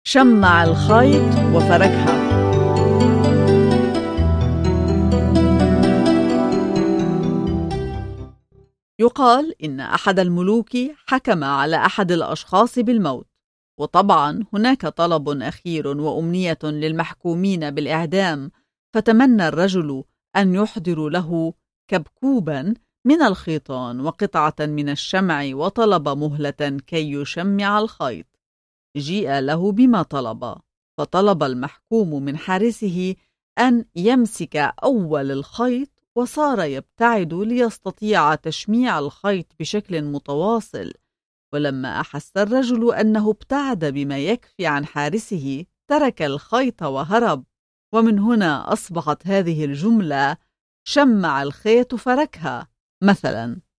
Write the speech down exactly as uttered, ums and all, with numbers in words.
شمع الخيط وفركها. يقال إن أحد الملوك حكم على أحد الأشخاص بالموت، وطبعا هناك طلب أخير وأمنية للمحكومين بالإعدام، فتمنى الرجل أن يحضروا له كبكوبا من الخيطان وقطعة من الشمع، وطلب مهلة كي يشمع الخيط. جيء له بما طلب، فطلب المحكوم من حارسه أن يمسك أول الخيط، وصار يبتعد ليستطيع تشميع الخيط بشكل متواصل. ولما أحس الرجل أنه ابتعد بما يكفي عن حارسه، ترك الخيط وهرب. ومن هنا أصبحت هذه الجملة: شمع الخيط فركها. مثلا: